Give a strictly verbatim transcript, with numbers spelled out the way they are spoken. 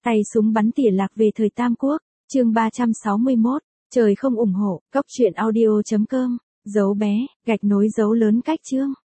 Tay súng bắn tỉa lạc về thời Tam Quốc, chương ba trăm sáu mươi mốt, trời không ủng hộ, cốc truyện audio chấm com, dấu bé, gạch nối dấu lớn cách chương.